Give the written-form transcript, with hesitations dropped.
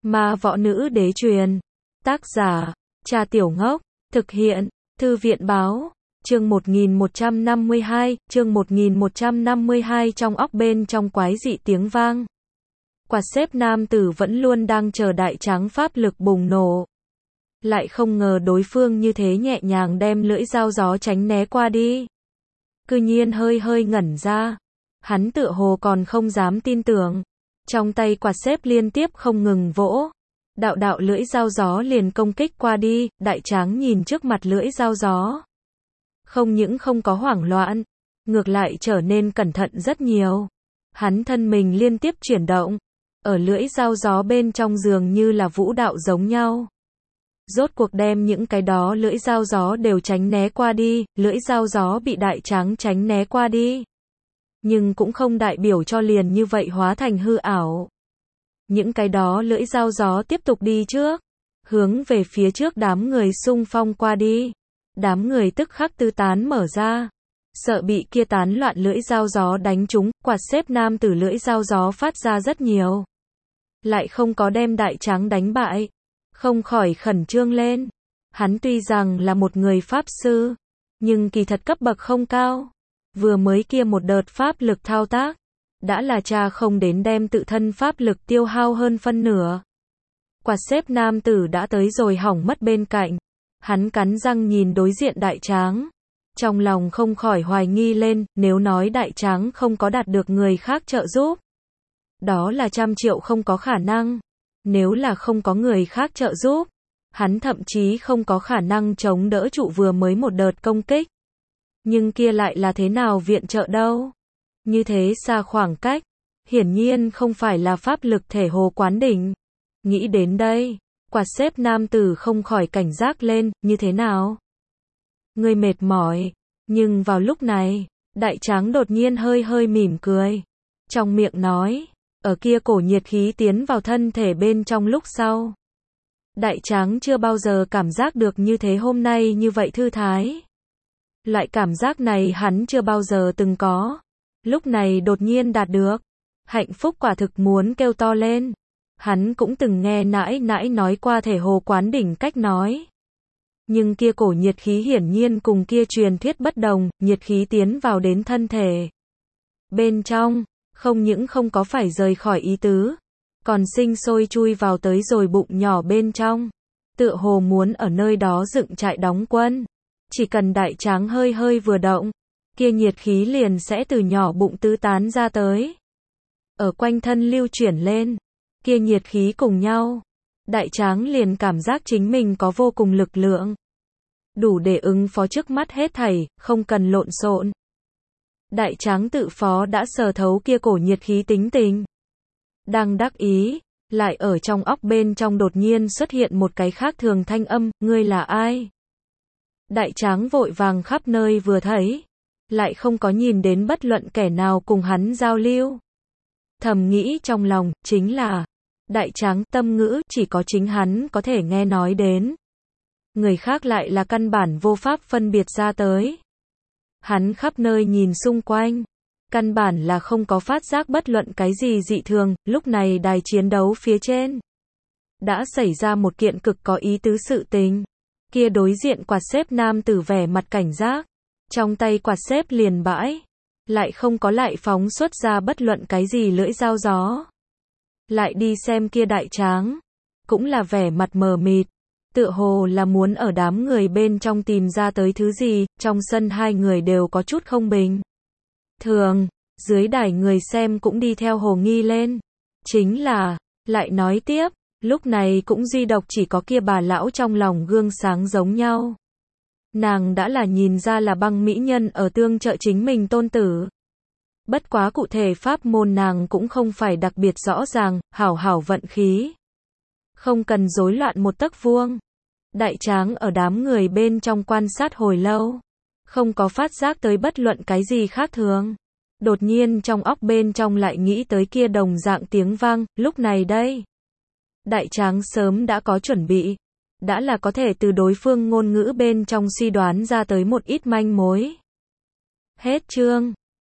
Ma Võ Nữ Đế truyền. Tác giả, Cha Tiểu Ngốc. Thực hiện, Thư viện báo. Chương 1152, chương 1152 trong óc bên trong quái dị tiếng vang. Quạt xếp nam tử vẫn luôn đang chờ đại tráng pháp lực bùng nổ. Lại không ngờ đối phương như thế nhẹ nhàng đem lưỡi dao gió tránh né qua đi. Cư nhiên hơi ngẩn ra. Hắn tựa hồ còn không dám tin tưởng. Trong tay quạt xếp liên tiếp không ngừng vỗ. Đạo lưỡi dao gió liền công kích qua đi, đại tráng nhìn trước mặt lưỡi dao gió. Không những không có hoảng loạn, ngược lại trở nên cẩn thận rất nhiều. Hắn thân mình liên tiếp chuyển động, ở lưỡi dao gió bên trong dường như là vũ đạo giống nhau. Rốt cuộc đem những cái đó lưỡi dao gió đều tránh né qua đi, lưỡi dao gió bị đại tráng tránh né qua đi. Nhưng cũng không đại biểu cho liền như vậy hóa thành hư ảo. Những cái đó lưỡi dao gió tiếp tục đi trước, hướng về phía trước đám người xung phong qua đi. Đám người tức khắc tứ tán mở ra, sợ bị kia tán loạn lưỡi dao gió đánh trúng, quạt xếp nam tử lưỡi dao gió phát ra rất nhiều. Lại không có đem đại tráng đánh bại, không khỏi khẩn trương lên. Hắn tuy rằng là một người pháp sư, nhưng kỳ thật cấp bậc không cao. Vừa mới kia một đợt pháp lực thao tác, đã là cha không đến đem tự thân pháp lực tiêu hao hơn phân nửa. Quạt xếp nam tử đã tới rồi hỏng mất bên cạnh. Hắn cắn răng nhìn đối diện đại tráng. Trong lòng không khỏi hoài nghi lên, nếu nói đại tráng không có đạt được người khác trợ giúp. Đó là 100.000.000 không có khả năng. Nếu là không có người khác trợ giúp, hắn thậm chí không có khả năng chống đỡ trụ vừa mới một đợt công kích. Nhưng kia lại là thế nào viện trợ đâu? Như thế xa khoảng cách, hiển nhiên không phải là pháp lực thể hồ quán đỉnh. Nghĩ đến đây, quạt xếp nam tử không khỏi cảnh giác lên, như thế nào? Người mệt mỏi, nhưng vào lúc này, đại tráng đột nhiên hơi mỉm cười. Trong miệng nói, ở kia cổ nhiệt khí tiến vào thân thể bên trong lúc sau. Đại tráng chưa bao giờ cảm giác được như thế hôm nay như vậy thư thái. Loại cảm giác này hắn chưa bao giờ từng có. Lúc này đột nhiên đạt được. Hạnh phúc quả thực muốn kêu to lên. Hắn cũng từng nghe nãi nói qua thể hồ quán đỉnh cách nói. Nhưng kia cổ nhiệt khí hiển nhiên cùng kia truyền thuyết bất đồng, nhiệt khí tiến vào đến thân thể. Bên trong, không những không có phải rời khỏi ý tứ, còn sinh sôi chui vào tới rồi bụng nhỏ bên trong. Tựa hồ muốn ở nơi đó dựng trại đóng quân. Chỉ cần đại tráng hơi vừa động, kia nhiệt khí liền sẽ từ nhỏ bụng tứ tán ra tới. Ở quanh thân lưu chuyển lên. Kia nhiệt khí cùng nhau, đại tráng liền cảm giác chính mình có vô cùng lực lượng. Đủ để ứng phó trước mắt hết thảy, không cần lộn xộn. Đại tráng tự phó đã sờ thấu kia cổ nhiệt khí tính tình. Đang đắc ý, lại ở trong óc bên trong đột nhiên xuất hiện một cái khác thường thanh âm, ngươi là ai? Đại tráng vội vàng khắp nơi vừa thấy, lại không có nhìn đến bất luận kẻ nào cùng hắn giao lưu. Thầm nghĩ trong lòng, chính là đại tráng tâm ngữ chỉ có chính hắn có thể nghe nói đến. Người khác lại là căn bản vô pháp phân biệt ra tới. Hắn khắp nơi nhìn xung quanh. Căn bản là không có phát giác bất luận cái gì dị thường. Lúc này đài chiến đấu phía trên đã xảy ra một kiện cực có ý tứ sự tình. Kia đối diện quạt xếp nam tử vẻ mặt cảnh giác. Trong tay quạt xếp liền bãi. Lại không có lại phóng xuất ra bất luận cái gì lưỡi dao gió. Lại đi xem kia đại tráng, cũng là vẻ mặt mờ mịt, tựa hồ là muốn ở đám người bên trong tìm ra tới thứ gì. Trong sân hai người đều có chút không bình thường, dưới đài người xem cũng đi theo hồ nghi lên. Chính là, lại nói tiếp, lúc này cũng duy độc chỉ có kia bà lão trong lòng gương sáng giống nhau. Nàng đã là nhìn ra là băng mỹ nhân ở tương trợ chính mình tôn tử. Bất quá cụ thể pháp môn nàng cũng không phải đặc biệt rõ ràng, hảo vận khí. Không cần rối loạn một tấc vuông. Đại tráng ở đám người bên trong quan sát hồi lâu. Không có phát giác tới bất luận cái gì khác thường. Đột nhiên trong óc bên trong lại nghĩ tới kia đồng dạng tiếng vang, lúc này đây. Đại tráng sớm đã có chuẩn bị. Đã là có thể từ đối phương ngôn ngữ bên trong suy đoán ra tới một ít manh mối. Hết chương.